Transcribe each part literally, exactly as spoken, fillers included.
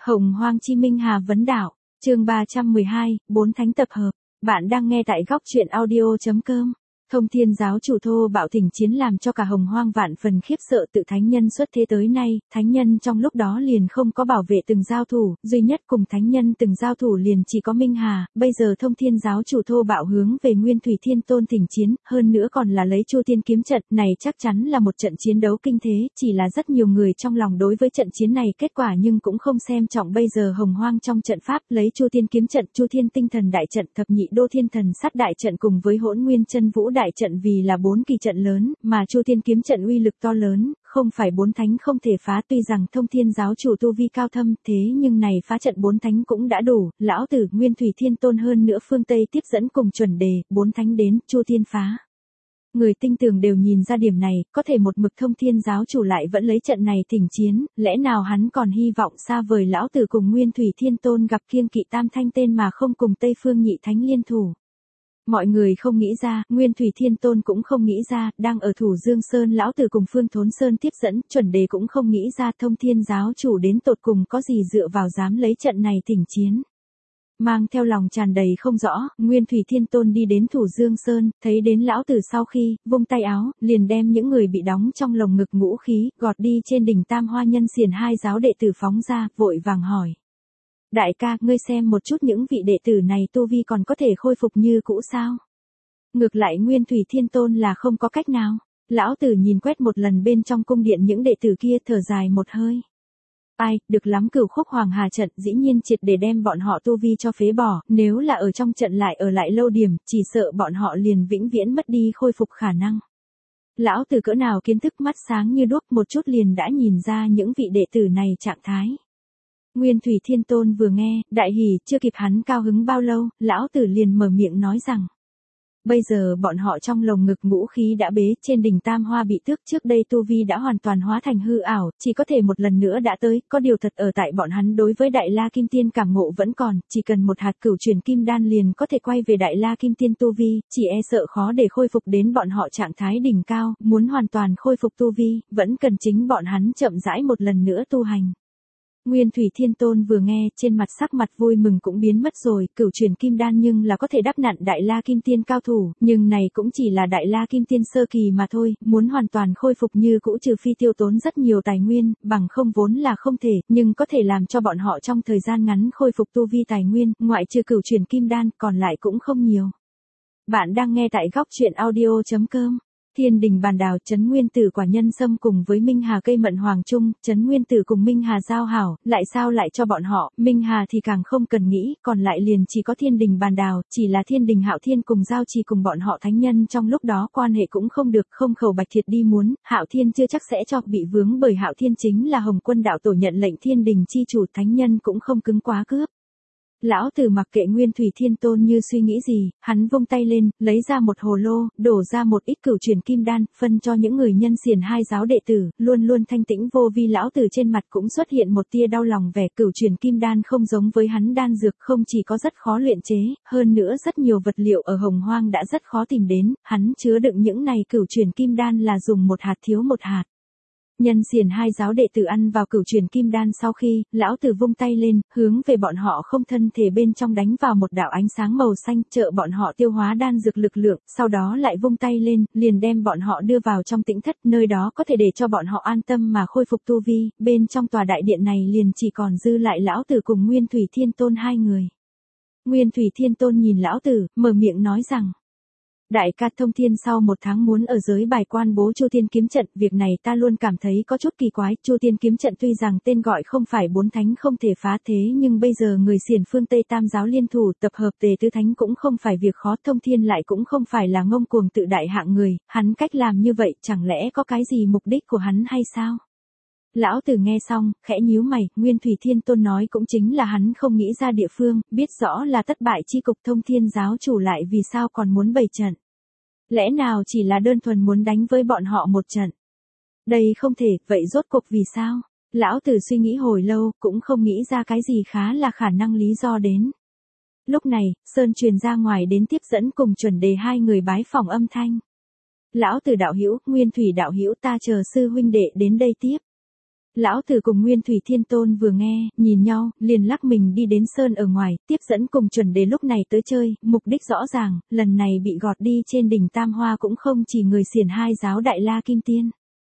Hồng Hoang Chi Minh Hà vấn đạo, chương ba trăm mười hai, bốn thánh tập hợp. Bạn đang nghe tại góc truyện audio chấm com. Thông Thiên giáo chủ thô bạo thỉnh chiến làm cho cả Hồng Hoang vạn phần khiếp sợ, tự thánh nhân xuất thế tới nay, thánh nhân trong lúc đó liền không có bảo vệ từng giao thủ, duy nhất cùng thánh nhân từng giao thủ liền chỉ có Minh Hà, bây giờ Thông Thiên giáo chủ thô bạo hướng về Nguyên Thủy Thiên Tôn thỉnh chiến, hơn nữa còn là lấy Chu Thiên kiếm trận, này chắc chắn là một trận chiến đấu kinh thế, chỉ là rất nhiều người trong lòng đối với trận chiến này kết quả nhưng cũng không xem trọng. Bây giờ Hồng Hoang trong trận pháp lấy Chu Thiên kiếm trận, Chu Thiên tinh thần đại trận, thập nhị đô thiên thần sát đại trận cùng với Hỗn Nguyên chân vũ đại trận vì là bốn kỳ trận lớn, mà Chu Thiên kiếm trận uy lực to lớn, không phải bốn thánh không thể phá. Tuy rằng Thông Thiên giáo chủ tu vi cao thâm, thế nhưng này phá trận bốn thánh cũng đã đủ, lão tử Nguyên Thủy Thiên Tôn hơn nữa phương Tây tiếp dẫn cùng chuẩn đề, bốn thánh đến, Chu Thiên phá. Người tinh tường đều nhìn ra điểm này, có thể một mực Thông Thiên giáo chủ lại vẫn lấy trận này thỉnh chiến, lẽ nào hắn còn hy vọng xa vời lão tử cùng Nguyên Thủy Thiên Tôn gặp kiêng kỵ tam thanh tên mà không cùng Tây Phương nhị thánh liên thủ. Mọi người không nghĩ ra, Nguyên Thủy Thiên Tôn cũng không nghĩ ra, đang ở Thủ Dương Sơn lão tử cùng Phương Thốn Sơn tiếp dẫn, chuẩn đề cũng không nghĩ ra Thông Thiên giáo chủ đến tột cùng có gì dựa vào dám lấy trận này thỉnh chiến. Mang theo lòng tràn đầy không rõ, Nguyên Thủy Thiên Tôn đi đến Thủ Dương Sơn, thấy đến lão tử sau khi, vung tay áo, liền đem những người bị đóng trong lồng ngực ngũ khí, gọt đi trên đỉnh Tam Hoa Nhân Xiển hai giáo đệ tử phóng ra, vội vàng hỏi. Đại ca, ngươi xem một chút những vị đệ tử này tu vi còn có thể khôi phục như cũ sao? Ngược lại Nguyên Thủy Thiên Tôn là không có cách nào. Lão tử nhìn quét một lần bên trong cung điện những đệ tử kia, thở dài một hơi. Ai, được lắm, Cửu Khúc Hoàng Hà trận dĩ nhiên triệt để đem bọn họ tu vi cho phế bỏ, nếu là ở trong trận lại ở lại lâu điểm, chỉ sợ bọn họ liền vĩnh viễn mất đi khôi phục khả năng. Lão tử cỡ nào kiến thức mắt sáng như đuốc, một chút liền đã nhìn ra những vị đệ tử này trạng thái. Nguyên Thủy Thiên Tôn vừa nghe, đại hỉ, chưa kịp hắn cao hứng bao lâu, lão tử liền mở miệng nói rằng. Bây giờ bọn họ trong lồng ngực ngũ khí đã bế, trên đỉnh Tam Hoa bị tước, trước đây tu vi đã hoàn toàn hóa thành hư ảo, chỉ có thể một lần nữa đã tới, có điều thật ở tại bọn hắn đối với Đại La Kim Tiên cảm ngộ vẫn còn, chỉ cần một hạt cửu chuyển kim đan liền có thể quay về Đại La Kim Tiên tu vi, chỉ e sợ khó để khôi phục đến bọn họ trạng thái đỉnh cao, muốn hoàn toàn khôi phục tu vi, vẫn cần chính bọn hắn chậm rãi một lần nữa tu hành. Nguyên Thủy Thiên Tôn vừa nghe, trên mặt sắc mặt vui mừng cũng biến mất rồi, cửu chuyển kim đan nhưng là có thể đắp nặn Đại La Kim Tiên cao thủ, nhưng này cũng chỉ là Đại La Kim Tiên sơ kỳ mà thôi, muốn hoàn toàn khôi phục như cũ trừ phi tiêu tốn rất nhiều tài nguyên, bằng không vốn là không thể, nhưng có thể làm cho bọn họ trong thời gian ngắn khôi phục tu vi tài nguyên, ngoại trừ cửu chuyển kim đan, còn lại cũng không nhiều. Bạn đang nghe tại góc truyện audio chấm com. Thiên đình bàn đào, Trấn Nguyên Tử quả nhân sâm cùng với Minh Hà cây mận hoàng trung, Trấn Nguyên Tử cùng Minh Hà giao hảo, lại sao lại cho bọn họ, Minh Hà thì càng không cần nghĩ, còn lại liền chỉ có thiên đình bàn đào, chỉ là thiên đình Hạo Thiên cùng giao trì cùng bọn họ thánh nhân trong lúc đó quan hệ cũng không được, không khẩu bạch thiệt đi muốn, Hạo Thiên chưa chắc sẽ cho, bị vướng bởi Hạo Thiên chính là Hồng Quân đạo tổ nhận lệnh thiên đình chi chủ, thánh nhân cũng không cứng quá cướp. Lão tử mặc kệ Nguyên Thủy Thiên Tôn như suy nghĩ gì, hắn vung tay lên, lấy ra một hồ lô, đổ ra một ít cửu chuyển kim đan, phân cho những người nhân xiển hai giáo đệ tử, luôn luôn thanh tĩnh vô vi. Lão tử trên mặt cũng xuất hiện một tia đau lòng vẻ, cửu chuyển kim đan không giống với hắn đan dược, không chỉ có rất khó luyện chế, hơn nữa rất nhiều vật liệu ở Hồng Hoang đã rất khó tìm đến, hắn chứa đựng những này cửu chuyển kim đan là dùng một hạt thiếu một hạt. Nhân xiển hai giáo đệ tử ăn vào cửu chuyển kim đan sau khi, lão tử vung tay lên, hướng về bọn họ không thân thể bên trong đánh vào một đạo ánh sáng màu xanh, trợ bọn họ tiêu hóa đan dược lực lượng, sau đó lại vung tay lên, liền đem bọn họ đưa vào trong tĩnh thất, nơi đó có thể để cho bọn họ an tâm mà khôi phục tu vi, bên trong tòa đại điện này liền chỉ còn dư lại lão tử cùng Nguyên Thủy Thiên Tôn hai người. Nguyên Thủy Thiên Tôn nhìn lão tử, mở miệng nói rằng. Đại ca, Thông Thiên sau một tháng muốn ở giới bài quan bố Chu Thiên kiếm trận, việc này ta luôn cảm thấy có chút kỳ quái, Chu Thiên kiếm trận tuy rằng tên gọi không phải bốn thánh không thể phá, thế nhưng bây giờ người xiển phương Tây tam giáo liên thủ tập hợp tề tứ thánh cũng không phải việc khó, Thông Thiên lại cũng không phải là ngông cuồng tự đại hạng người, hắn cách làm như vậy chẳng lẽ có cái gì mục đích của hắn hay sao? Lão tử nghe xong, khẽ nhíu mày, Nguyên Thủy Thiên Tôn nói cũng chính là hắn không nghĩ ra địa phương, biết rõ là thất bại chi cục, Thông Thiên giáo chủ lại vì sao còn muốn bày trận. Lẽ nào chỉ là đơn thuần muốn đánh với bọn họ một trận? Đây không thể, vậy rốt cuộc vì sao? Lão tử suy nghĩ hồi lâu, cũng không nghĩ ra cái gì khá là khả năng lý do đến. Lúc này, Sơn truyền ra ngoài đến tiếp dẫn cùng chuẩn đề hai người bái phỏng âm thanh. Lão tử đạo hữu, Nguyên Thủy đạo hữu, ta chờ sư huynh đệ đến đây tiếp. Lão Tử cùng Nguyên Thủy Thiên Tôn vừa nghe, nhìn nhau, liền lắc mình đi đến sơn ở ngoài, tiếp dẫn cùng chuẩn đề lúc này tới chơi, mục đích rõ ràng, lần này bị gọt đi trên đỉnh Tam Hoa cũng không chỉ người xiển hai giáo Đại La Kim Tiên.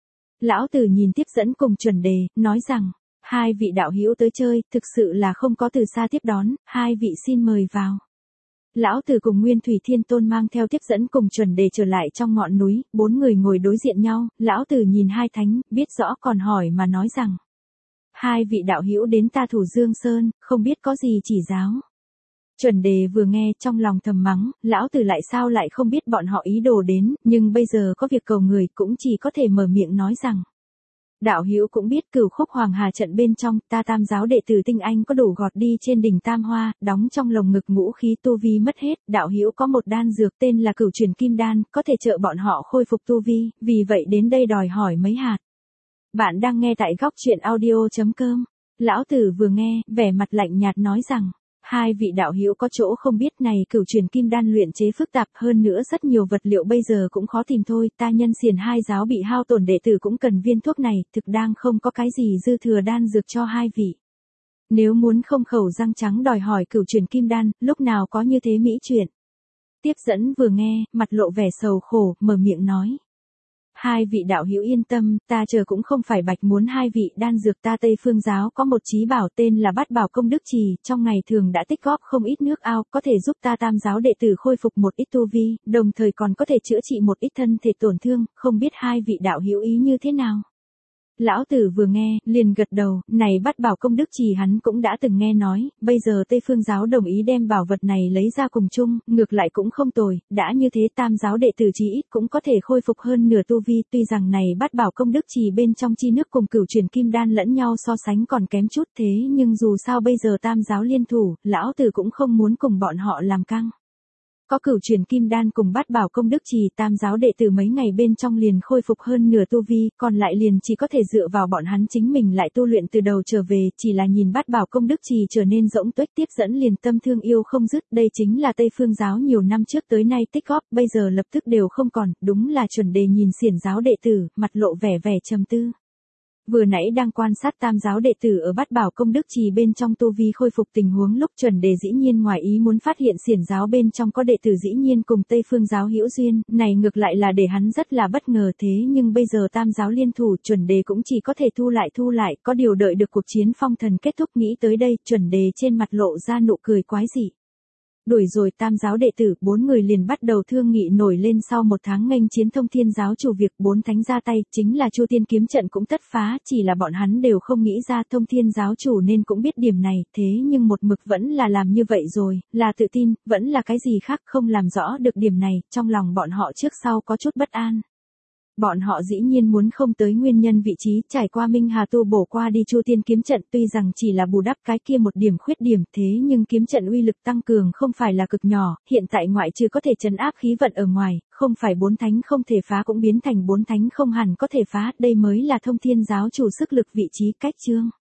Lão Tử nhìn tiếp dẫn cùng chuẩn đề, nói rằng, hai vị đạo hữu tới chơi, thực sự là không có từ xa tiếp đón, hai vị xin mời vào. Lão Tử cùng Nguyên Thủy Thiên Tôn mang theo tiếp dẫn cùng chuẩn đề trở lại trong ngọn núi, bốn người ngồi đối diện nhau, Lão Tử nhìn hai thánh, biết rõ còn hỏi mà nói rằng. Hai vị đạo hữu đến ta Thủ Dương Sơn, không biết có gì chỉ giáo. Chuẩn đề vừa nghe trong lòng thầm mắng, Lão Tử lại sao lại không biết bọn họ ý đồ đến, nhưng bây giờ có việc cầu người cũng chỉ có thể mở miệng nói rằng. Đạo hữu cũng biết Cửu Khúc Hoàng Hà trận bên trong, ta Tam giáo đệ tử Tinh Anh có đủ gọt đi trên đỉnh Tam Hoa, đóng trong lồng ngực ngũ khí tu vi mất hết, đạo hữu có một đan dược tên là Cửu Truyền Kim Đan, có thể trợ bọn họ khôi phục tu vi, vì vậy đến đây đòi hỏi mấy hạt. Bạn đang nghe tại góc truyện audio chấm com. Lão Tử vừa nghe, vẻ mặt lạnh nhạt nói rằng. Hai vị đạo hữu có chỗ không biết này, Cửu Truyền Kim Đan luyện chế phức tạp hơn nữa rất nhiều vật liệu bây giờ cũng khó tìm thôi, ta nhân xiển hai giáo bị hao tổn đệ tử cũng cần viên thuốc này, thực đang không có cái gì dư thừa đan dược cho hai vị. Nếu muốn không khẩu răng trắng đòi hỏi Cửu Truyền Kim Đan, lúc nào có như thế mỹ chuyện. Tiếp dẫn vừa nghe, mặt lộ vẻ sầu khổ, mở miệng nói. Hai vị đạo hữu yên tâm, ta chờ cũng không phải bạch muốn hai vị đan dược, ta Tây Phương giáo có một chí bảo tên là Bát Bảo Công Đức Trì, trong ngày thường đã tích góp không ít nước ao, có thể giúp ta Tam giáo đệ tử khôi phục một ít tu vi, đồng thời còn có thể chữa trị một ít thân thể tổn thương, không biết hai vị đạo hữu ý như thế nào. Lão Tử vừa nghe, liền gật đầu, này Bát Bảo Công Đức Trì hắn cũng đã từng nghe nói, bây giờ Tây Phương giáo đồng ý đem bảo vật này lấy ra cùng chung, ngược lại cũng không tồi, đã như thế Tam giáo đệ tử chí ít cũng có thể khôi phục hơn nửa tu vi, tuy rằng này Bát Bảo Công Đức Trì bên trong chi nước cùng Cửu Truyền Kim Đan lẫn nhau so sánh còn kém chút, thế nhưng dù sao bây giờ Tam giáo liên thủ, Lão Tử cũng không muốn cùng bọn họ làm căng. Có Cửu Truyền Kim Đan cùng Bát Bảo Công Đức Trì, Tam giáo đệ tử mấy ngày bên trong liền khôi phục hơn nửa tu vi, còn lại liền chỉ có thể dựa vào bọn hắn chính mình lại tu luyện từ đầu trở về, chỉ là nhìn Bát Bảo Công Đức Trì trở nên rỗng tuếch, tiếp dẫn liền tâm thương yêu không dứt, đây chính là Tây Phương giáo nhiều năm trước tới nay tích góp, bây giờ lập tức đều không còn, đúng là chuẩn đề nhìn xiển giáo đệ tử, mặt lộ vẻ vẻ trầm tư. Vừa nãy đang quan sát Tam giáo đệ tử ở Bát Bảo Công Đức Trì bên trong tu vi khôi phục tình huống lúc chuẩn đề dĩ nhiên ngoài ý muốn phát hiện xiển giáo bên trong có đệ tử dĩ nhiên cùng Tây Phương giáo hữu duyên, này ngược lại là để hắn rất là bất ngờ, thế nhưng bây giờ Tam giáo liên thủ, chuẩn đề cũng chỉ có thể thu lại thu lại, có điều đợi được cuộc chiến phong thần kết thúc, nghĩ tới đây, chuẩn đề trên mặt lộ ra nụ cười quái dị. Đuổi rồi Tam giáo đệ tử, bốn người liền bắt đầu thương nghị nổi lên sau một tháng nghênh chiến Thông Thiên giáo chủ, việc bốn thánh ra tay, chính là Chu Tiên kiếm trận cũng tất phá, chỉ là bọn hắn đều không nghĩ ra Thông Thiên giáo chủ nên cũng biết điểm này, thế nhưng một mực vẫn là làm như vậy rồi, là tự tin, vẫn là cái gì khác không làm rõ được điểm này, trong lòng bọn họ trước sau có chút bất an. Bọn họ dĩ nhiên muốn không tới nguyên nhân vị trí, trải qua Minh Hà tu bổ qua đi Chu Tiên kiếm trận, tuy rằng chỉ là bù đắp cái kia một điểm khuyết điểm, thế nhưng kiếm trận uy lực tăng cường không phải là cực nhỏ, hiện tại ngoại trừ có thể trấn áp khí vận ở ngoài, không phải bốn thánh không thể phá cũng biến thành bốn thánh không hẳn có thể phá, đây mới là Thông Thiên giáo chủ sức lực vị trí cách chương.